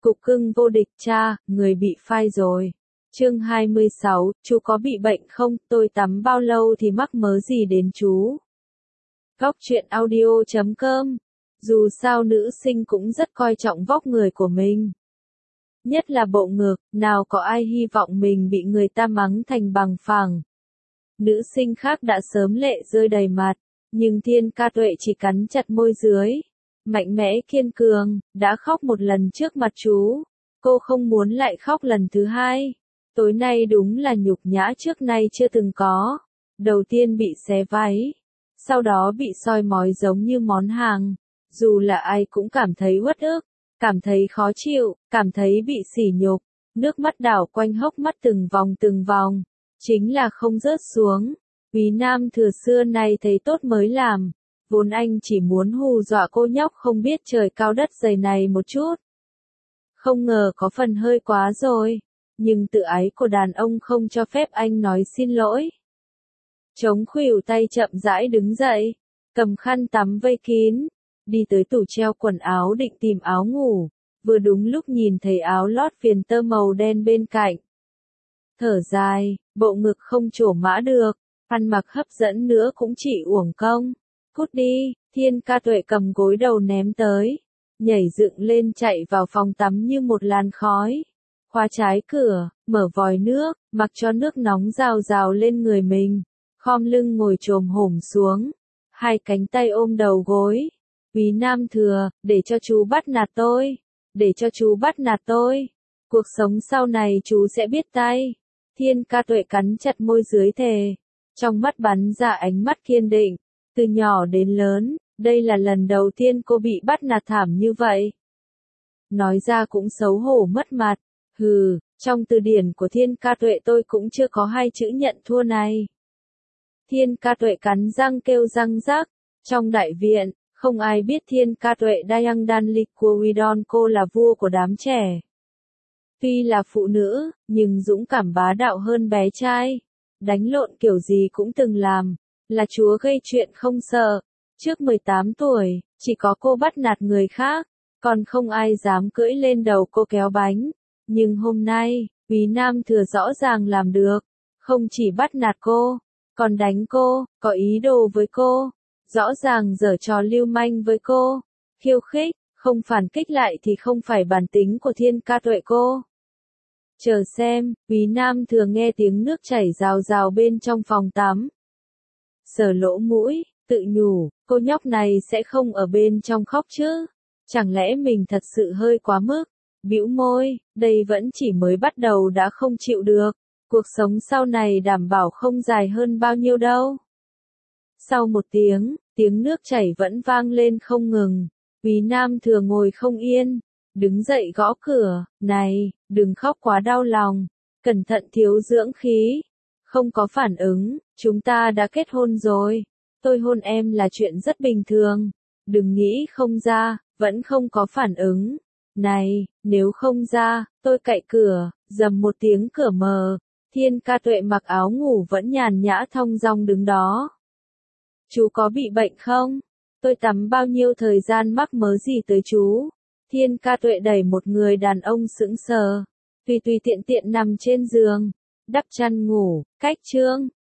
Cục cưng vô địch cha, người bị phai rồi. Chương 26, chú có bị bệnh không? Tôi tắm bao lâu thì mắc mớ gì đến chú? Góc truyện audio.com. Dù sao nữ sinh cũng rất coi trọng vóc người của mình. Nhất là bộ ngực, nào có ai hy vọng mình bị người ta mắng thành bằng phẳng. Nữ sinh khác đã sớm lệ rơi đầy mặt, nhưng Thiên Ca Tuệ chỉ cắn chặt môi dưới. Mạnh mẽ kiên cường, đã khóc một lần trước mặt chú. Cô không muốn lại khóc lần thứ hai. Tối nay đúng là nhục nhã trước nay chưa từng có. Đầu tiên bị xé váy, sau đó bị soi mói giống như món hàng. Dù là ai cũng cảm thấy uất ức, cảm thấy khó chịu, cảm thấy bị sỉ nhục. Nước mắt đảo quanh hốc mắt từng vòng, chính là không rớt xuống. Quý Nam Thừa xưa nay thấy tốt mới làm. Vốn anh chỉ muốn hù dọa cô nhóc không biết trời cao đất dày này một chút. Không ngờ có phần hơi quá rồi. Nhưng tự ái của đàn ông không cho phép anh nói xin lỗi. Chống khuỷu tay chậm rãi đứng dậy, cầm khăn tắm vây kín, đi tới tủ treo quần áo định tìm áo ngủ, vừa đúng lúc nhìn thấy áo lót viền tơ màu đen bên cạnh. Thở dài, bộ ngực không trổ mã được, ăn mặc hấp dẫn nữa cũng chỉ uổng công. Cút đi, Thiên Ca Tuệ cầm gối đầu ném tới, nhảy dựng lên chạy vào phòng tắm như một làn khói. Khóa trái cửa, mở vòi nước, mặc cho nước nóng rào rào lên người mình, khom lưng ngồi chồm hổm xuống, hai cánh tay ôm đầu gối. Quý Nam Thừa, để cho chú bắt nạt tôi, để cho chú bắt nạt tôi. Cuộc sống sau này chú sẽ biết tay. Thiên Ca Tuệ cắn chặt môi dưới thề, trong mắt bắn ra ánh mắt kiên định. Từ nhỏ đến lớn, đây là lần đầu tiên cô bị bắt nạt thảm như vậy. Nói ra cũng xấu hổ mất mặt. Hừ, trong từ điển của Thiên Ca Tuệ tôi cũng chưa có hai chữ nhận thua này. Thiên Ca Tuệ cắn răng kêu răng rắc. Trong đại viện, không ai biết Thiên Ca Tuệ Dayang Danlik của Widon cô là vua của đám trẻ. Tuy là phụ nữ, nhưng dũng cảm bá đạo hơn bé trai. Đánh lộn kiểu gì cũng từng làm. Là chúa gây chuyện không sợ. Trước 18 tuổi, chỉ có cô bắt nạt người khác, còn không ai dám cưỡi lên đầu cô kéo bánh. Nhưng hôm nay, Quý Nam Thừa rõ ràng làm được. Không chỉ bắt nạt cô, còn đánh cô, có ý đồ với cô. Rõ ràng giở trò lưu manh với cô. Khiêu khích, không phản kích lại thì không phải bản tính của Thiên Ca Tuệ cô. Chờ xem, Quý Nam Thừa nghe tiếng nước chảy rào rào bên trong phòng tắm. Sờ lỗ mũi, tự nhủ, cô nhóc này sẽ không ở bên trong khóc chứ. Chẳng lẽ mình thật sự hơi quá mức. Bĩu môi, đây vẫn chỉ mới bắt đầu đã không chịu được. Cuộc sống sau này đảm bảo không dài hơn bao nhiêu đâu. Sau một tiếng nước chảy vẫn vang lên không ngừng. Quý Nam Thừa ngồi không yên, đứng dậy gõ cửa. Này, đừng khóc quá đau lòng, cẩn thận thiếu dưỡng khí. Không có phản ứng, chúng ta đã kết hôn rồi. Tôi hôn em là chuyện rất bình thường. Đừng nghĩ không ra, vẫn không có phản ứng. Này, nếu không ra, tôi cạy cửa. Dầm một tiếng cửa mở. Thiên Ca Tuệ mặc áo ngủ vẫn nhàn nhã thong dong đứng đó. Chú có bị bệnh không? Tôi tắm bao nhiêu thời gian mắc mớ gì tới chú? Thiên Ca Tuệ đẩy một người đàn ông sững sờ, tùy tiện nằm trên giường, đắp chăn ngủ. Cách chương